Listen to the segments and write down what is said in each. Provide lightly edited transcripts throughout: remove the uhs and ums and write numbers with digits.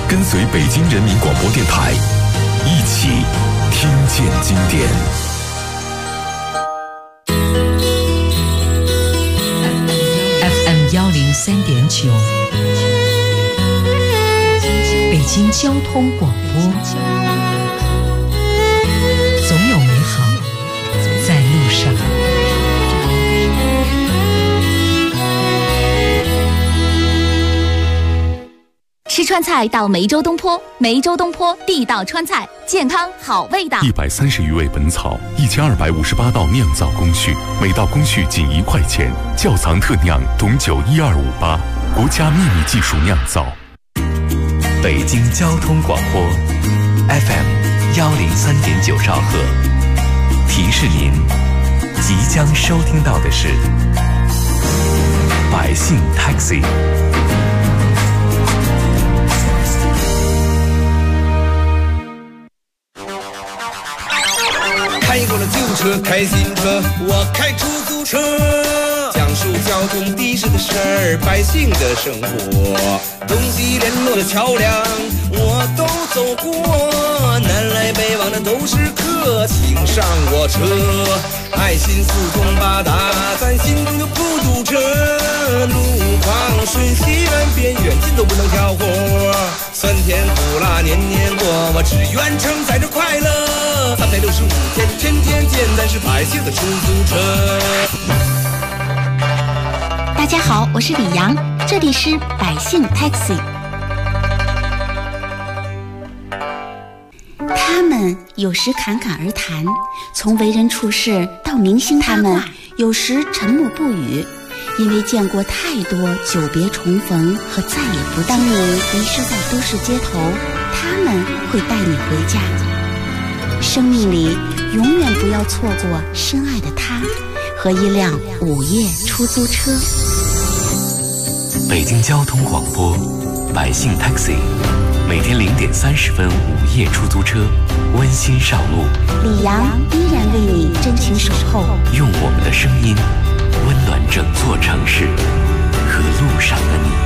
跟随北京人民广播电台，一起听见经典。 FM 103.9，北京交通广播，总有美好在路上。 吃川菜到梅州东坡，梅州东坡地道川菜，健康好味道。 130余味本草，1258道酿造工序，每道工序仅1块钱。窖藏特酿董酒12588，国家秘密技术酿造。 北京交通广播 FM 103.9兆赫，提示您即将收听到的是百姓 Taxi。 开过了旧车，开新车，我开出租车，讲述交通的士的事儿，百姓的生活，东西联络的桥梁我都走过，南来北往的都是客，请上我车，爱心四通八达，咱心中就不堵车，路况顺西远边远近都不能挑活，酸甜苦辣年年过，我只愿承载着快乐，365天天天见，咱是百姓的出租车。 大家好，我是李阳，这里是百姓 Taxi。 他们有时侃侃而谈，从为人处事到明星八卦，他们有时沉默不语，因为见过太多久别重逢和再也不当你迷失在都市街头，他们会带你回家。生命里永远不要错过深爱的他和一辆午夜出租车。 北京交通广播百姓 Taxi， 每天0点30分午夜出租车，温馨上路。 李阳依然为你真情守候， 用我们的声音温暖整座城市和路上的你。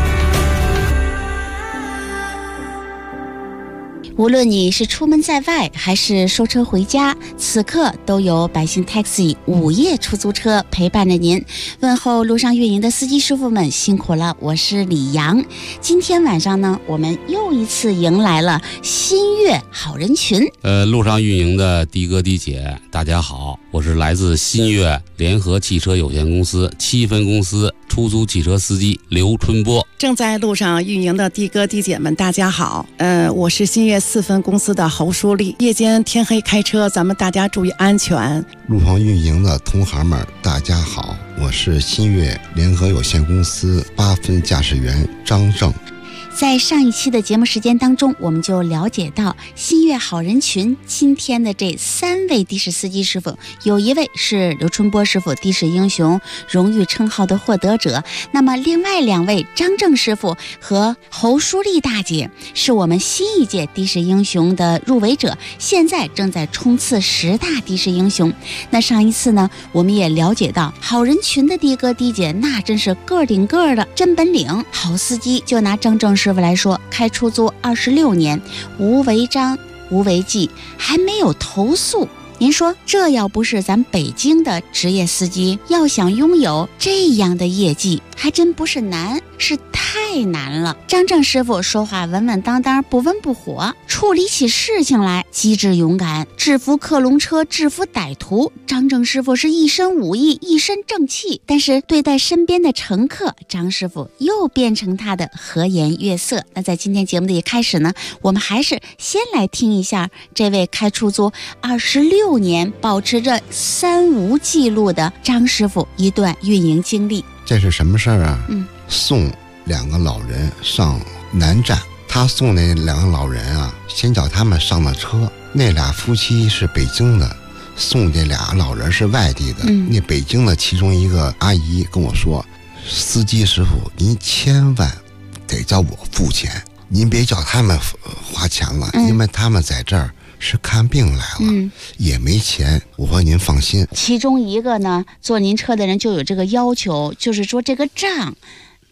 无论你是出门在外还是收车回家，此刻都有百姓 Taxi 午夜出租车陪伴着您。问候路上运营的司机师傅们辛苦了，我是李阳。今天晚上呢，我们又一次迎来了新月好人群。 路上运营的的哥的姐大家好，我是来自新月联合汽车有限公司7分公司出租汽车司机刘春波。 正在路上运营的的哥的姐们大家好，我是新月4分公司的侯淑丽。夜间天黑开车，咱们大家注意安全。 路上运营的同行们大家好，我是新月联合有限公司8分驾驶员张正。 在上一期的节目时间当中，我们就了解到新月好人群今天的这3位的士司机师傅，有一位是刘春波师傅，的士英雄荣誉称号的获得者，那么另外2位张正师傅和侯淑丽大姐是我们新一届的士英雄的入围者，现在正在冲刺10大的士英雄。那上一次呢，我们也了解到好人群的的哥的姐那真是个顶个的真本领，好司机。就拿张正师傅来说，开出租26年，无违章无违纪，还没有投诉。您说这要不是咱北京的职业司机，要想拥有这样的业绩还真不是难，是太难了。张正师傅说话稳稳当当，不温不火，处理起事情来机智勇敢，制服克隆车，制服歹徒。张正师傅是一身武艺，一身正气，但是对待身边的乘客，张师傅又变成他的和颜悦色。那在今天节目的一开始呢，我们还是先来听一下这位开出租26年保持着3无记录的张师傅一段运营经历。 这是什么事儿啊？送2个老人上南站，他送那2个老人啊，先叫他们上了车。那俩夫妻是北京的，送这2个老人是外地的。那北京的其中一个阿姨跟我说，司机师傅您千万得叫我付钱，您别叫他们花钱了，因为他们在这儿是看病来了，也没钱。我说您放心。 其中一个呢，坐您车的人就有这个要求，就是说这个账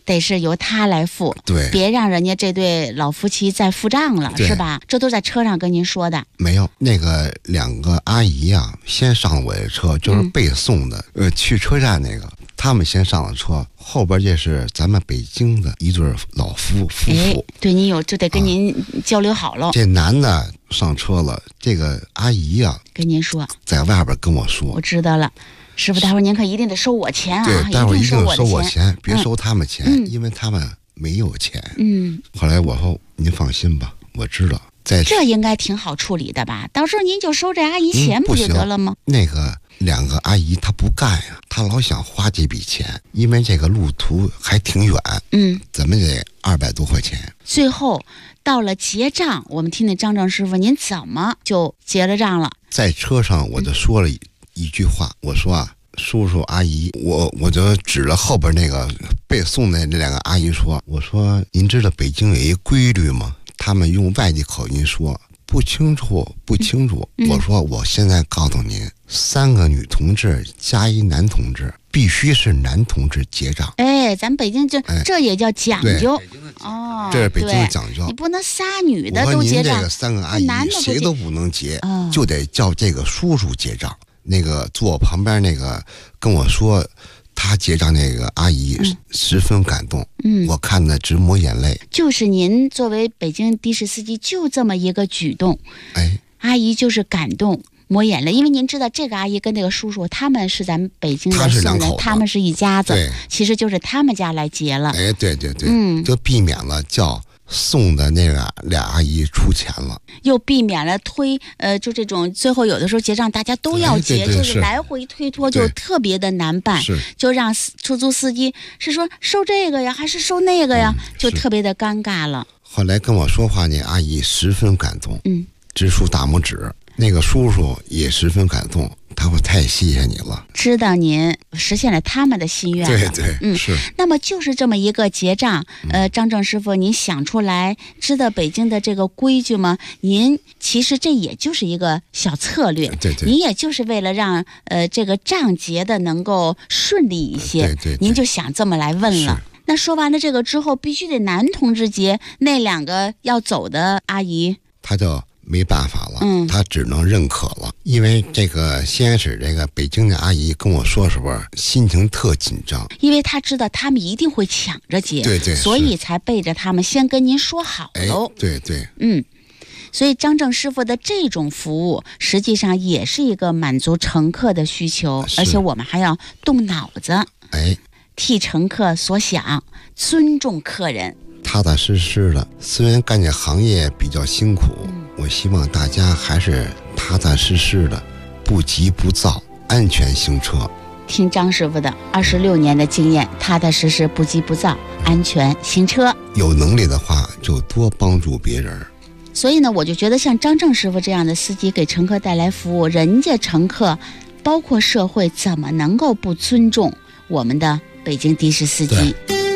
得是由他来付， 对， 别让人家这对老夫妻再付账了，是吧？这都在车上跟您说的。 没有，那个2个阿姨啊，先上我的车，就是背送的，去车站那个，他们先上了车，后边这是咱们北京的一对老夫妇。 对，您就得跟您交流好了。 这男的上车了，这个阿姨啊， 跟您说， 在外边跟我说， 我知道了。师傅，待会儿您可一定得收我钱啊！ 对，待会儿一定收我钱，别收他们钱， 因为他们没有钱。后来我说您放心吧，我知道。 这应该挺好处理的吧？到时候您就收这阿姨钱不就得了吗？ 那个2个阿姨她不干呀，她老想花这笔钱，因为这个路途还挺远，怎么得200多块钱。 最后到了结账，我们听听张正师傅您怎么就结了账了？ 在车上我就说了一句话，我说啊，叔叔阿姨，我就指了后边那个背诵的那2个阿姨说，我说您知道北京有一规律吗？他们用外地口音说不清楚。我说我现在告诉您，3个女同志加1男同志，必须是男同志结账。 咱北京这也叫讲究哦， 这是北京的讲究， 你不能仨女的都结账。 我说您这个3个阿姨谁都不能结，就得叫这个叔叔结账。那个坐我旁边那个跟我说他结账那个阿姨十分感动，我看得直抹眼泪。 就是您作为北京的士司机，就这么一个举动，阿姨就是感动抹眼泪。因为您知道这个阿姨跟那个叔叔他们是咱们北京的宋人，他们是一家子，其实就是他们家来结了。 对，就避免了叫送的那俩阿姨出钱了， 又避免了就这种最后有的时候结账大家都要结，就是来回推脱，就特别的难办，就让出租司机是说收这个呀还是收那个呀，就特别的尴尬了。 后来跟我说话那阿姨十分感动，直竖大拇指。那个叔叔也十分感动，他说太谢谢你了， 知道您实现了他们的心愿了。 对，是。 那么就是这么一个结账，张正师傅，您想出来知道北京的这个规矩吗？您其实这也就是一个小策略， 对， 您也就是为了让这个账结的能够顺利一些， 对， 您就想这么来问了。那说完了这个之后，必须得男同志结，那2个要走的阿姨， 他就没办法了，他只能认可了。因为这个先是这个北京的阿姨跟我说时候心情特紧张， 因为他知道他们一定会抢着结， 对， 所以才背着他们先跟您说好喽。 对， 所以张正师傅的这种服务实际上也是一个满足乘客的需求，而且我们还要动脑子，替乘客所想，尊重客人， 踏踏实实的。虽然干这行业比较辛苦，我希望大家还是踏踏实实的，不急不躁，安全行车。 听张师傅的26年的经验，踏踏实实，不急不躁，安全行车。 有能力的话，就多帮助别人。 所以呢，我就觉得像张正师傅这样的司机给乘客带来服务，人家乘客包括社会怎么能够不尊重我们的北京的士司机？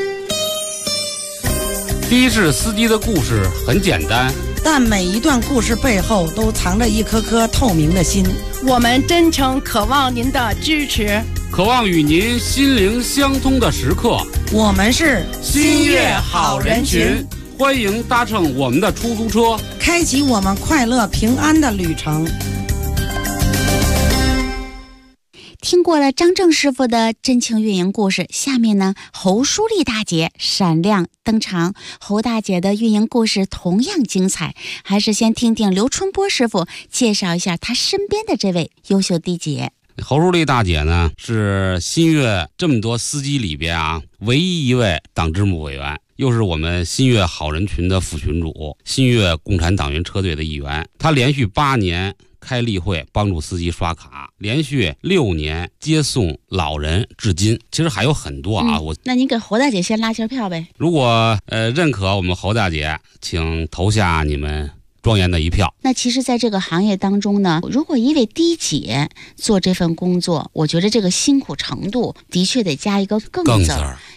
的士司机的故事很简单， 但每一段故事背后都藏着一颗颗透明的心。 我们真诚渴望您的支持， 渴望与您心灵相通的时刻。 我们是新月好人群，欢迎搭乘我们的出租车， 开启我们快乐平安的旅程。 听过了张正师傅的真情运营故事，下面呢，侯淑丽大姐闪亮登场。侯大姐的运营故事同样精彩，还是先听听刘春波师傅介绍一下他身边的这位优秀的姐。 侯淑丽大姐呢，是新月这么多司机里边唯一一位党支部委员，又是我们新月好人群的副群主，新月共产党员车队的一员。她连续8年开例会帮助司机刷卡，连续6年接送老人至今。其实还有很多那您给侯大姐先拉下票呗。 如果认可我们侯大姐，请投下你们庄严的一票。 那其实在这个行业当中呢，如果一位的姐做这份工作，我觉得这个辛苦程度的确得加一个更字儿，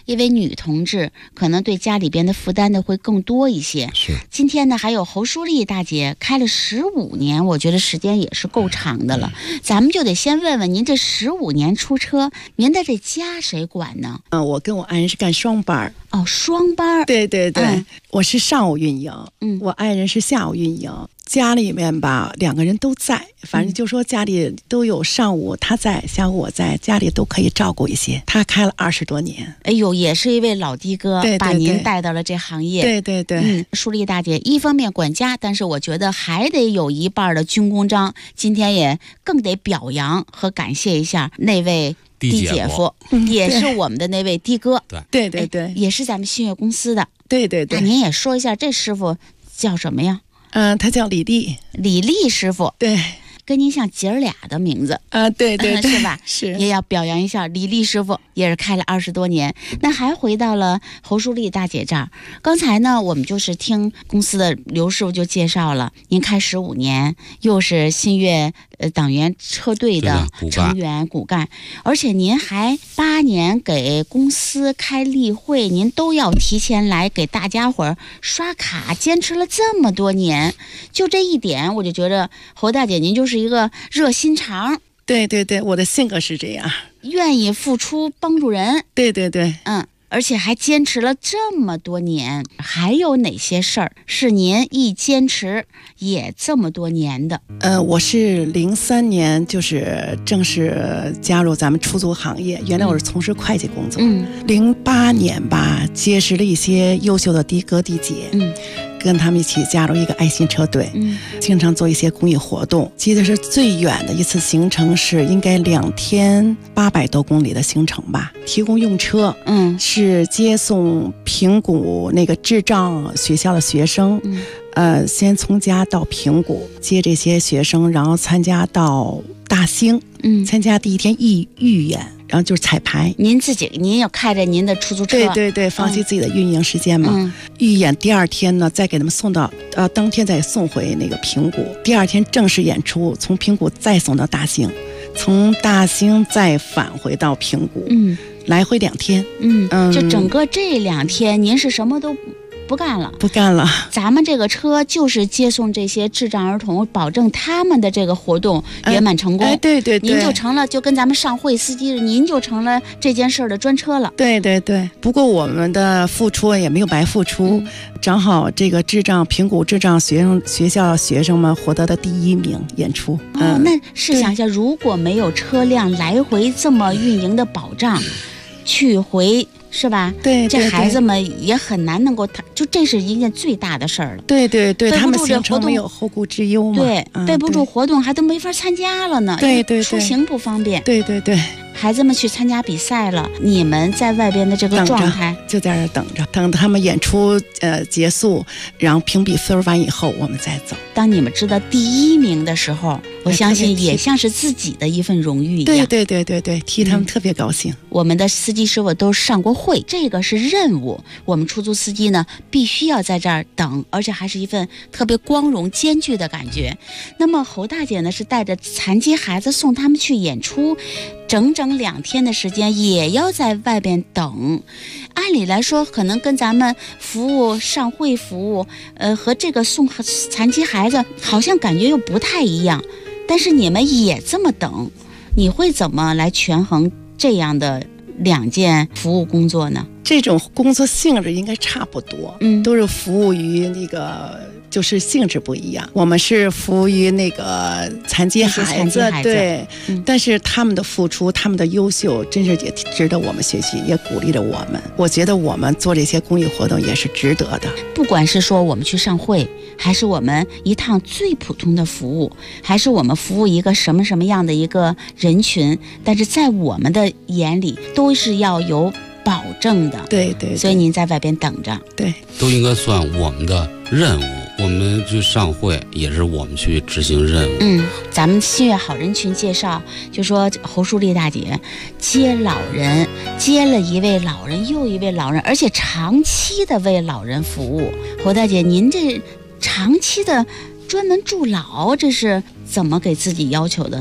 因为女同志可能对家里边的负担的会更多一些。 是。 今天呢，还有侯淑丽大姐开了15年，我觉得时间也是够长的了。咱们就得先问问您，这15年出车，您的这家谁管呢？ 我跟我爱人是干双班。 哦，双班。 对对对，我是上午运营，我爱人是下午运营。家里面吧，2个人都在，反正就说家里都有，上午他在，下午我在，家里都可以照顾一些。他开了20多年， 哎呦，也是一位老的哥， 对对对， 把您带到了这行业。 对对对， 淑丽大姐一方面管家，但是我觉得还得有一半的军功章。今天也更得表扬和感谢一下那位的姐夫，也是我们的那位的哥。 对对对， 也是咱们新月公司的。 对对对， 您也说一下这师傅叫什么呀？ 他叫李丽， 李丽师傅。 对， 跟您像姐儿俩的名字啊，对对对， 是吧？ 是， 也要表扬一下李丽师傅，也是开了20多年。那还回到了侯淑丽大姐这儿。刚才呢，我们就是听公司的刘师傅就介绍了，您开15年，又是新月党员车队的成员骨干，而且您还8年给公司开例会，您都要提前来给大家伙儿刷卡，坚持了这么多年。就这一点，我就觉得侯大姐您就是一个热心肠。 对对对，我的性格是这样， 愿意付出帮助人。 对对对， 而且还坚持了这么多年。还有哪些事儿是您一坚持也这么多年的？ 我是03年就是正式加入咱们出租行业，原来我是从事会计工作。08年吧，结识了一些优秀的的哥的姐。跟他们一起加入一个爱心车队，经常做一些公益活动。记得是最远的一次行程是应该2天800多公里的行程吧，提供用车，是接送平谷那个智障学校的学生，先从家到平谷接这些学生，然后参加到大兴，参加第一天预演，然后就是彩排。 您要开着您的出租车？ 对对对，放弃自己的运营时间嘛。预演第2天呢，再给他们送到当天再送回那个平谷。第2天正式演出，从平谷再送到大兴，从大兴再返回到平谷，来回2天。 就整个这2天，您是什么都不干了？ 不干了。 咱们这个车就是接送这些智障儿童，保证他们的这个活动圆满成功。 对对对， 您就成了，就跟咱们上会司机，您就成了这件事儿的专车了。 对对对。不过我们的付出也没有白付出，正好这个平谷智障学校学生们获得的第1名演出。 那试想一下，如果没有车辆来回这么运营的保障，去回。是吧？ 对， 这孩子们也很难能够，就这是一件最大的事儿了。 对对对，他们行程没有后顾之忧嘛。 对，备不住活动还都没法参加了呢。 对对对， 出行不方便。 对对对， 孩子们去参加比赛了，你们在外边的这个状态就在这等着，等他们演出结束，然后评比分完以后，我们再走。 当你们知道第1名的时候，我相信也像是自己的一份荣誉一样。 对对对对对，替他们特别高兴。 我们的司机师傅都上过会，这个是任务。我们出租司机呢，必须要在这儿等，而且还是一份特别光荣艰巨的感觉。那么侯大姐呢，是带着残疾孩子送他们去演出，整整2天的时间，也要在外边等。按理来说，可能跟咱们服务上会服务，和这个送残疾孩子好像感觉又不太一样。但是你们也这么等，你会怎么来权衡这样的2件服务工作呢？ 这种工作性质应该差不多，都是服务于那个，就是性质不一样。我们是服务于那个残疾孩子，对，但是他们的付出，他们的优秀，真是也值得我们学习，也鼓励着我们。我觉得我们做这些公益活动也是值得的。 不管是说我们去上会，还是我们一趟最普通的服务，还是我们服务一个什么样的一个人群，但是在我们的眼里，都是要有保证的。 对对， 所以您在外边等着。 对， 都应该算我们的任务。我们去上会也是我们去执行任务。 咱们新月好人群介绍，就说侯淑丽大姐接老人，接了一位老人又一位老人，而且长期的为老人服务。侯大姐，您这长期的专门助老，这是怎么给自己要求的呢？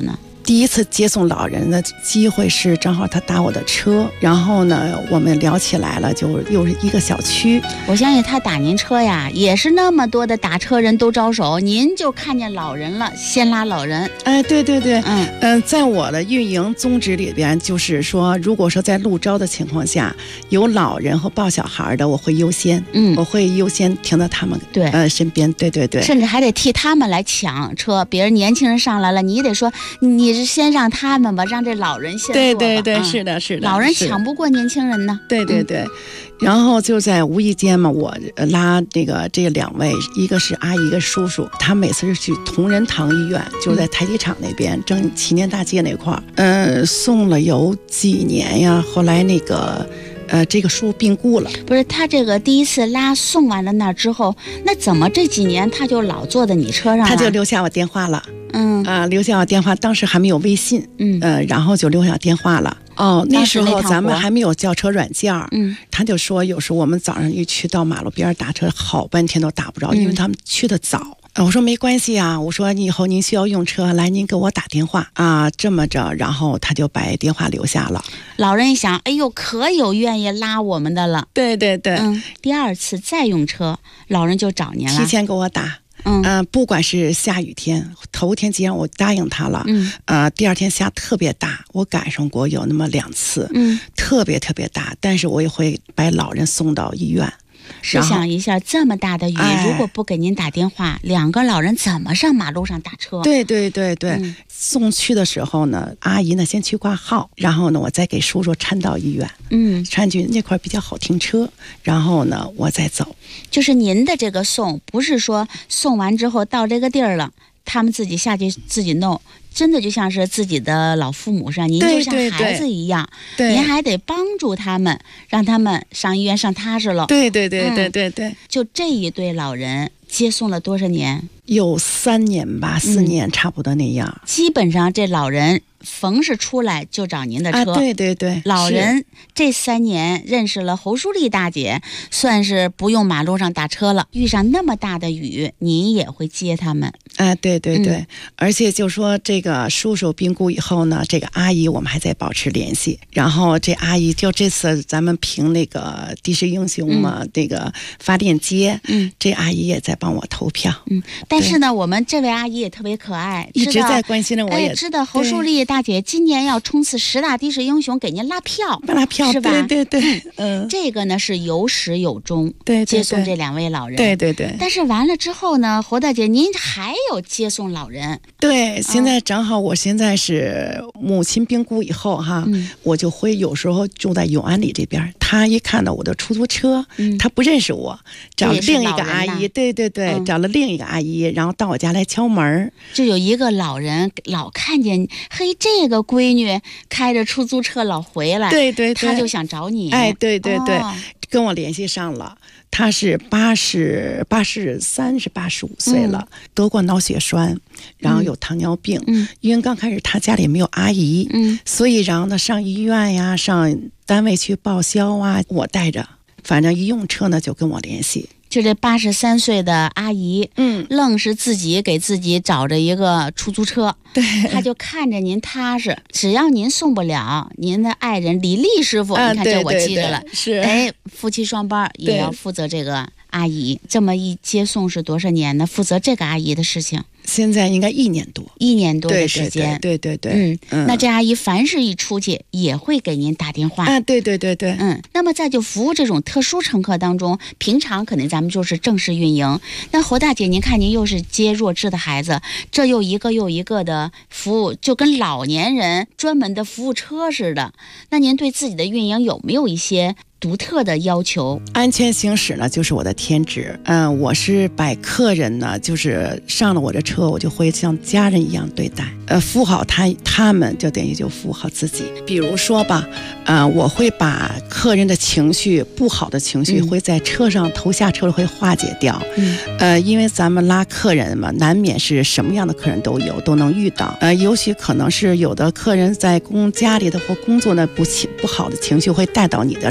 第一次接送老人的机会是正好他打我的车，然后呢我们聊起来了，就又是一个小区。 我相信他打您车呀，也是那么多的打车人都招手，您就看见老人了，先拉老人。 哎，对对对，在我的运营宗旨里边，就是说，如果说在路招的情况下，有老人和抱小孩的，我会优先，我会优先停到他们身边，对对对， 甚至还得替他们来抢车，别人年轻人上来了，你得说你是先让他们吧，让这老人先坐吧。 对对对，是的，是的， 老人抢不过年轻人呢。 对对对。然后就在无意间嘛，我拉这两位，一个是阿姨，一个叔叔，他每次是去同仁堂医院，就在台机场那边，正祈年大街那块儿，送了有几年呀。后来这个叔病故了。 不是，他这个第一次送完了那之后，那怎么这几年他就老坐在你车上了？ 他就留下我电话了。留下我电话，当时还没有微信。然后就留下电话了。那时候咱们还没有叫车软件。他就说有时候我们早上一去到马路边打车，好半天都打不着，因为他们去的早。我说没关系啊，我说以后您需要用车，来您给我打电话啊，这么着，然后他就把电话留下了。 老人一想，哎呦，可有愿意拉我们的了。 对对对， 第二次再用车，老人就找您了， 提前给我打。不管是下雨天，头天既然我答应他了，第二天下特别大，我赶上过有那么2次，特别特别大，但是我也会把老人送到医院。 试想一下，这么大的雨，如果不给您打电话，2个老人怎么上马路上打车？ 对对对对，送去的时候呢，阿姨呢先去挂号，然后呢我再给叔叔搀到医院，搀去那块比较好停车，然后呢我再走。 就是您的这个送，不是说送完之后到这个地儿了，他们自己下去自己弄，真的就像是自己的老父母上，您就像孩子一样，您还得帮助他们，让他们上医院上踏实了。 对对对对对对， 就这一对老人接送了多少年？ 有3年吧，4年差不多那样。 基本上这老人逢是出来就找您的车。 对对对， 老人这3年认识了侯淑丽大姐，算是不用马路上打车了。遇上那么大的雨，您也会接他们。 对对对，而且就说这个叔叔病故以后呢，这个阿姨我们还在保持联系。然后这阿姨就这次咱们评那个的士英雄嘛，这个发链接，这阿姨也在帮我投票。 但是呢，我们这位阿姨也特别可爱， 一直在关心着我，也知道侯淑丽大姐今年要冲刺10大的士英雄，给您拉票，是吧？ 对对对， 这个呢是有始有终， 对， 接送这2位老人， 对对对。 但是完了之后呢，侯大姐您还有接送老人？ 对，现在正好我现在是母亲病故以后哈，我就会有时候住在永安里这边，他一看到我的出租车，他不认识我，找了另一个阿姨，对对对，找了另一个阿姨，然后到我家来敲门。 就有一个老人老看见，嘿，这个闺女开着出租车老回来， 对对对， 他就想找你。 对对对，跟我联系上了。他是83是85岁了，得过脑血栓，然后有糖尿病。因为刚开始他家里没有阿姨，所以然后呢上医院呀，上单位去报销啊，我带着，反正一用车呢就跟我联系。 就这83岁的阿姨，愣是自己给自己找着一个出租车， 对， 他就看着您踏实，只要您送不了，您的爱人李丽师傅，你看这我记着了， 是， 夫妻双班也要负责这个阿姨，这么一接送是多少年呢？负责这个阿姨的事情。 现在应该1年多 ，1年多的时间， 对对对， 那这阿姨凡是一出去也会给您打电话， 对对对对， 那么在就服务这种特殊乘客当中，平常可能咱们就是正式运营，那侯大姐您看您又是接弱智的孩子，这又一个又一个的服务，就跟老年人专门的服务车似的，那您对自己的运营有没有一些独特的要求？ 安全行驶呢，就是我的天职。我是把客人呢，就是上了我的车，我就会像家人一样对待。服务好他们，就等于就服务好自己。比如说吧，我会把客人的情绪不好的情绪会在车上头下车会化解掉。因为咱们拉客人嘛，难免是什么样的客人都有，都能遇到。尤其可能是有的客人在家里的或工作呢不好的情绪会带到你的这儿。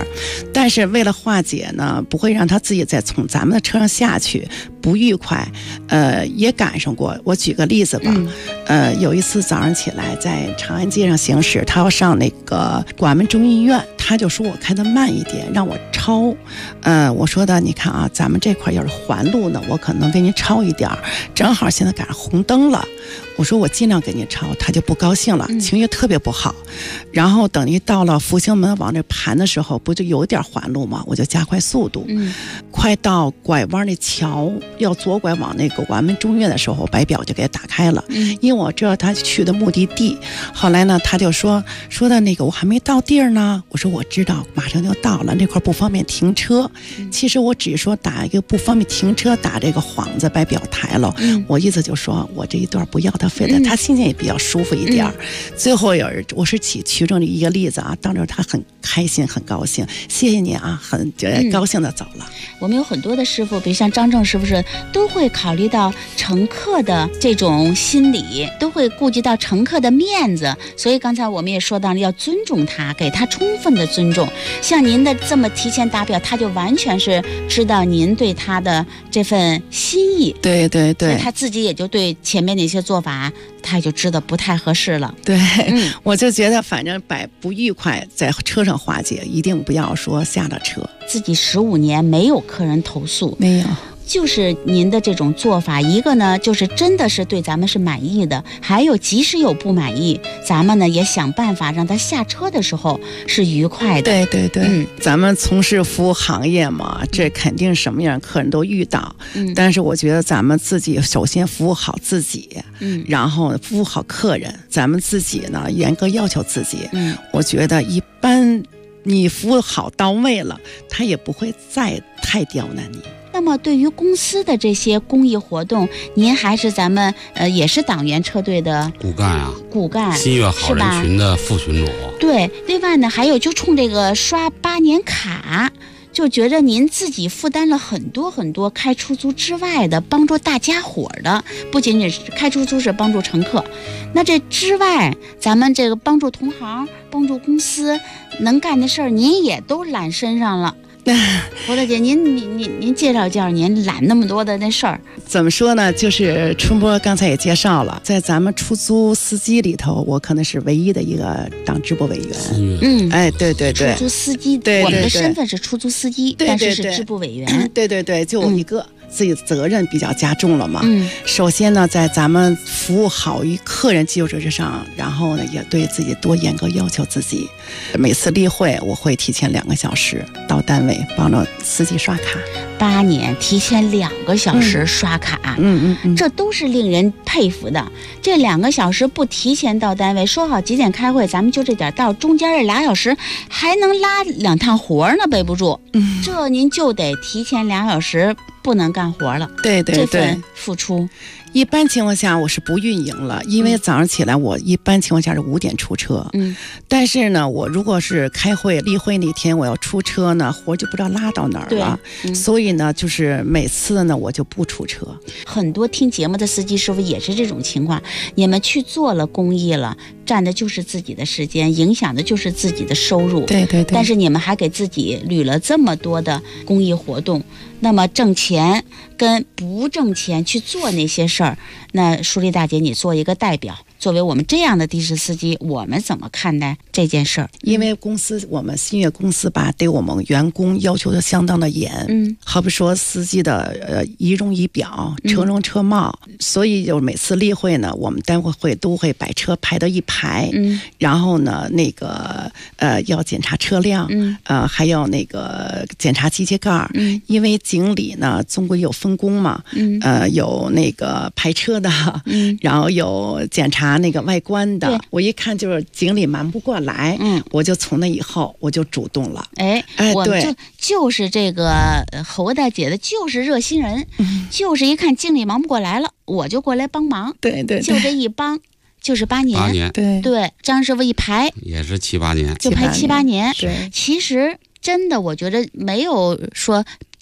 儿，但是为了化解呢，不会让他自己再从咱们的车上下去不愉快，也赶上过。我举个例子吧，有一次早上起来在长安街上行驶，他要上那个广安门中医院，他就说我开得慢一点，让我超。我说的你看啊，咱们这块要是环路呢，我可能给你超一点，正好现在赶上红灯了。我说我尽量给你超，他就不高兴了，情绪特别不好。然后等于到了复兴门往这盘的时候，不就有点环路吗？我就加快速度。快到拐弯那桥要左拐往那个广安门中院的时候，白表就给他打开了。因为我知道他去的目的地。后来呢，他就说的那个我还没到地儿呢。我说我知道，马上就到了，那块不方便停车。其实我只是说打一个不方便停车，打这个幌子白表抬了。我意思就说我这一段不要他费的，他心情也比较舒服一点。最后我是举其中的一个例子啊，当时他很开心很高兴，谢谢你啊，很高兴的走了。 我们有很多的师傅，比如像张正师傅是都会考虑到乘客的这种心理，都会顾及到乘客的面子，所以刚才我们也说到了要尊重他，给他充分的尊重。像您的这么提前打表，他就完全是知道您对他的这份心意。 对对对， 他自己也就对前面那些做法他也就知道不太合适了。 对，我就觉得反正把不愉快在车上化解，一定不要说下了车。 自己15年没有客人投诉， 没有， 就是您的这种做法，一个呢就是真的是对咱们是满意的，还有即使有不满意，咱们呢也想办法让他下车的时候是愉快的。 对对对，咱们从事服务行业嘛，这肯定什么样客人都遇到。但是我觉得咱们自己首先服务好自己，然后服务好客人，咱们自己呢严格要求自己。我觉得一般你服务好到位了，他也不会再太刁难你。 那么对于公司的这些公益活动，您还是咱们也是党员车队的骨干， 新月好人群的副群主。 对，另外呢还有就冲这个刷8年卡，就觉着您自己负担了很多很多开出租之外的帮助大家伙的，不仅仅是开出租是帮助乘客，那这之外咱们这个帮助同行帮助公司能干的事儿您也都揽身上了。胡大姐，您介绍介绍您揽那么多的那事儿。 怎么说呢？就是春波刚才也介绍了，在咱们出租司机里头，我可能是唯一的一个党支部委员。哎，对对对， 出租司机，对，我们的身份是出租司机，但是是支部委员。 对对对，就我一个。自己的责任比较加重了嘛。首先呢，在咱们服务好于客人基础之上，然后呢，也对自己多严格要求自己。每次例会，我会提前2个小时到单位帮着司机刷卡。 8年提前2个小时刷卡，这都是令人佩服的。这2个小时不提前到单位，说好几点开会，咱们就这点到，中间这2小时还能拉2趟活呢，背不住。这您就得提前2小时。不能干活了， 对对对， 这份付出。 一般情况下我是不运营了，因为早上起来我一般情况下是5点出车。但是呢，我如果是开会例会那天我要出车呢，活就不知道拉到哪儿了。所以呢，就是每次呢我就不出车。 很多听节目的司机师傅也是这种情况，你们去做了公益了，占的就是自己的时间，影响的就是自己的收入。 对对对。 但是你们还给自己捋了这么多的公益活动，那么挣钱跟不挣钱去做那些事儿，那舒丽大姐你做一个代表，作为我们这样的的士司机，我们怎么看待这件事儿？ 因为公司我们新月公司吧，对我们员工要求的相当的严。好比说司机的仪容仪表、车容车貌，所以就每次例会呢，我们单位都会把车排到一排。然后呢，那个要检查车辆，还要那个检查机械盖。因为经理呢总归有分工嘛，有那个排车的，然后有检查那个外观的。我一看就是经理忙不过来，我就从那以后我就主动了。 我们就是这个侯大姐的就是热心人，就是一看经理忙不过来了，我就过来帮忙。 对对， 就这一帮就是8年。对，张师傅一排也是7、8年， 就排7、8年。其实真的我觉得没有说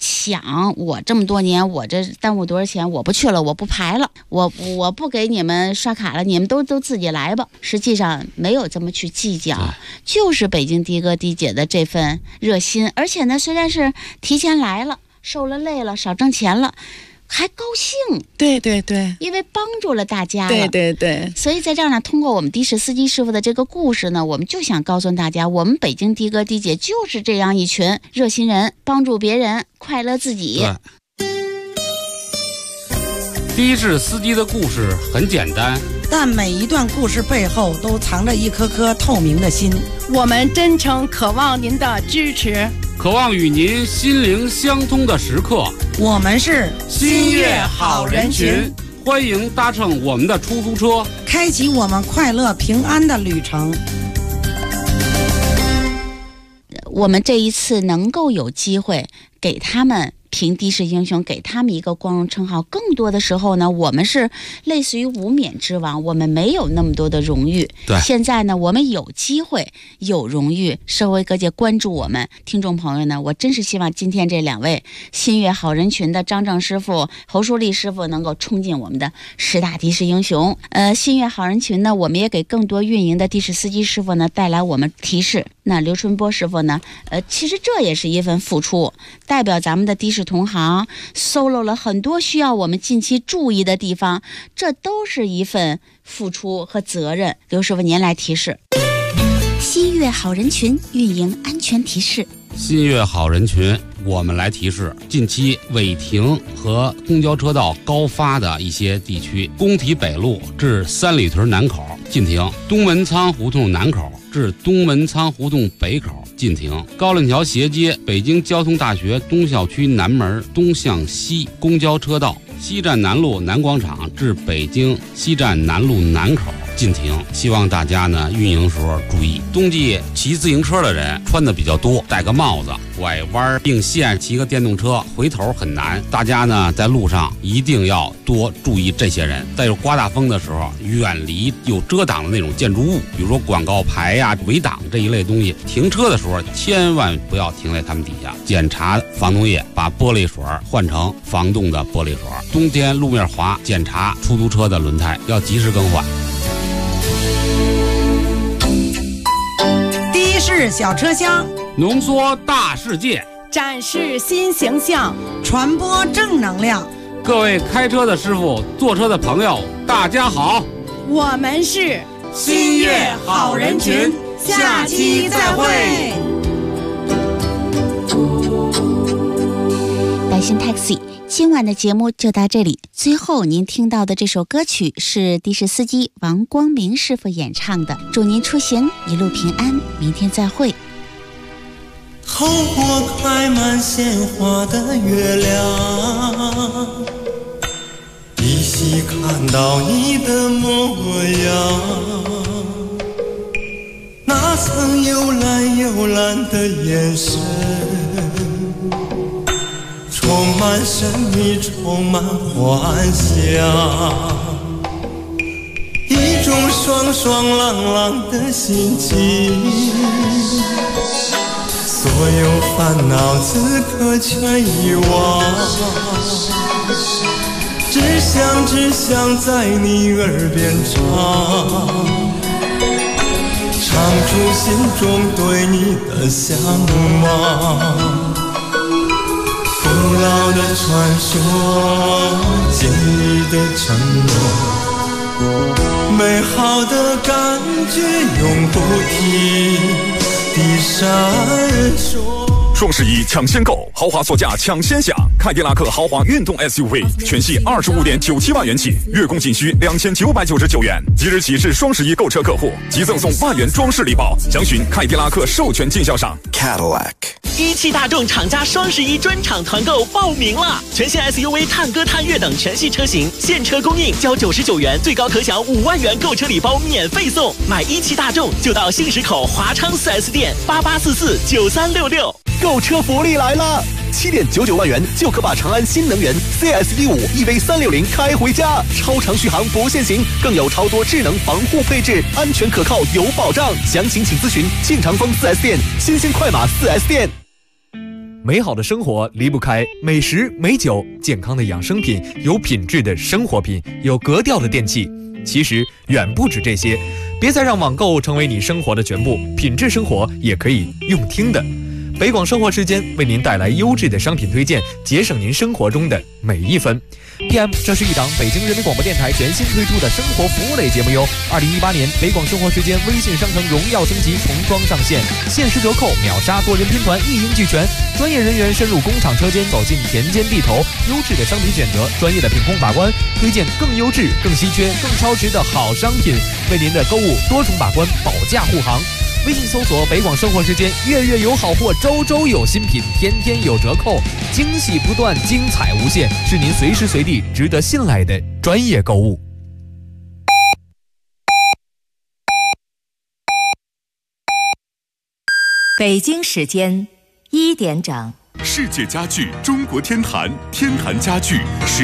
抢，我这么多年我这耽误多少钱，我不去了，我不排了，我不给你们刷卡了，你们都自己来吧。实际上没有这么去计较，就是北京的哥的姐的这份热心，而且呢，虽然是提前来了，受了累了，少挣钱了，还高兴。 对对对， 因为帮助了大家了。 对对对， 所以在这儿呢，通过我们的士司机师傅的这个故事呢，我们就想告诉大家，我们北京的哥的姐就是这样一群热心人，帮助别人，快乐自己。 的士司机的故事很简单， 但每一段故事背后都藏着一颗颗透明的心。 我们真诚渴望您的支持， 渴望与您心灵相通的时刻。 我们是新月好人群，欢迎搭乘我们的出租车， 开启我们快乐平安的旅程。 我们这一次能够有机会给他们评的士英雄，给他们一个光荣称号，更多的时候呢，我们是类似于无冕之王，我们没有那么多的荣誉。 对， 现在呢，我们有机会有荣誉，社会各界关注我们。听众朋友呢，我真是希望今天这两位新月好人群的张正师傅、侯淑丽师傅能够冲进我们的10大的士英雄。新月好人群呢，我们也给更多运营的的士司机师傅呢带来我们提示。那刘春波师傅呢，其实这也是一份付出，代表咱们的的士同行solo了很多需要我们近期注意的地方，这都是一份付出和责任。刘师傅您来提示。 新月好人群运营安全提示。 新月好人群，我们来提示近期违停和公交车道高发的一些地区：工体北路至三里屯南口禁停，东门仓胡同南口至东门仓胡同北口禁停，高论桥斜街北京交通大学东校区南门东向西公交车道西站南路南广场至北京西站南路南口禁停。希望大家呢运营时候注意。冬季骑自行车的人穿的比较多，戴个帽子，拐弯并线骑个电动车回头很难，大家呢在路上一定要多注意这些人。在有刮大风的时候，远离有遮挡的那种建筑物，比如说广告牌呀、围挡这一类东西。停车的时候千万不要停在他们底下，检查防冻液，把玻璃水换成防冻的玻璃水。冬天路面滑，检查出租车的轮胎，要及时更换。 的士小车厢， 浓缩大世界， 展示新形象， 传播正能量。 各位开车的师傅、坐车的朋友，大家好， 我们是新月好人群，下期再会。 百姓 Taxi， 今晚的节目就到这里。最后您听到的这首歌曲是的士司机王光明师傅演唱的，祝您出行一路平安，明天再会。 透过开满鲜花的月亮，依稀看到你的模样，那层幽蓝幽蓝的眼神，充满神秘，充满幻想，一种爽爽朗朗的心情，所有烦恼此刻全遗忘，只想在你耳边唱出心中对你的向往。古老的传说，记忆的承诺，美好的感觉永不停地闪烁。 双11抢先购，豪华座驾抢先享，凯迪拉克豪华运动 SUV 全系25.97万元起，月供仅需2999元。即日起至双11购车客户即赠送万元装饰礼包，详询凯迪拉克授权经销商 Cadillac。 一汽大众厂家双11专场团购报名了，全新 SUV 探歌探岳等全系车型现车供应，交99元，最高可享5万元购车礼包免费送。买一汽大众就到信实口华昌 4S 店88449366。 购车福利来了！7.99万元就可把长安新能源 CS15 EV360开回家，超长续航不限行，更有超多智能防护配置，安全可靠有保障。详情请咨询庆长丰 4S 店、新兴快马 4S 店。 美好的生活离不开美食、美酒、健康的养生品、有品质的生活品、有格调的电器。其实远不止这些，别再让网购成为你生活的全部，品质生活也可以用听的。北广生活时间为您带来优质的商品推荐，节省您生活中的每一分。PM， 这是一档北京人民广播电台全新推出的生活服务类节目哟。2018年北广生活时间微信商城荣耀升级重装上线，限时折扣，秒杀多人拼团，一应俱全。专业人员深入工厂车间，走进田间地头，优质的商品选择，专业的品控把关，推荐更优质、更稀缺、更超值的好商品，为您的购物多重把关，保驾护航。微信搜索北广生活时间，月月有好货，周周有新品，天天有折扣，惊喜不断，精彩无限，是您随时随地值得信赖的专业购物。 北京时间1点整， 世界家具中国天坛，天坛家具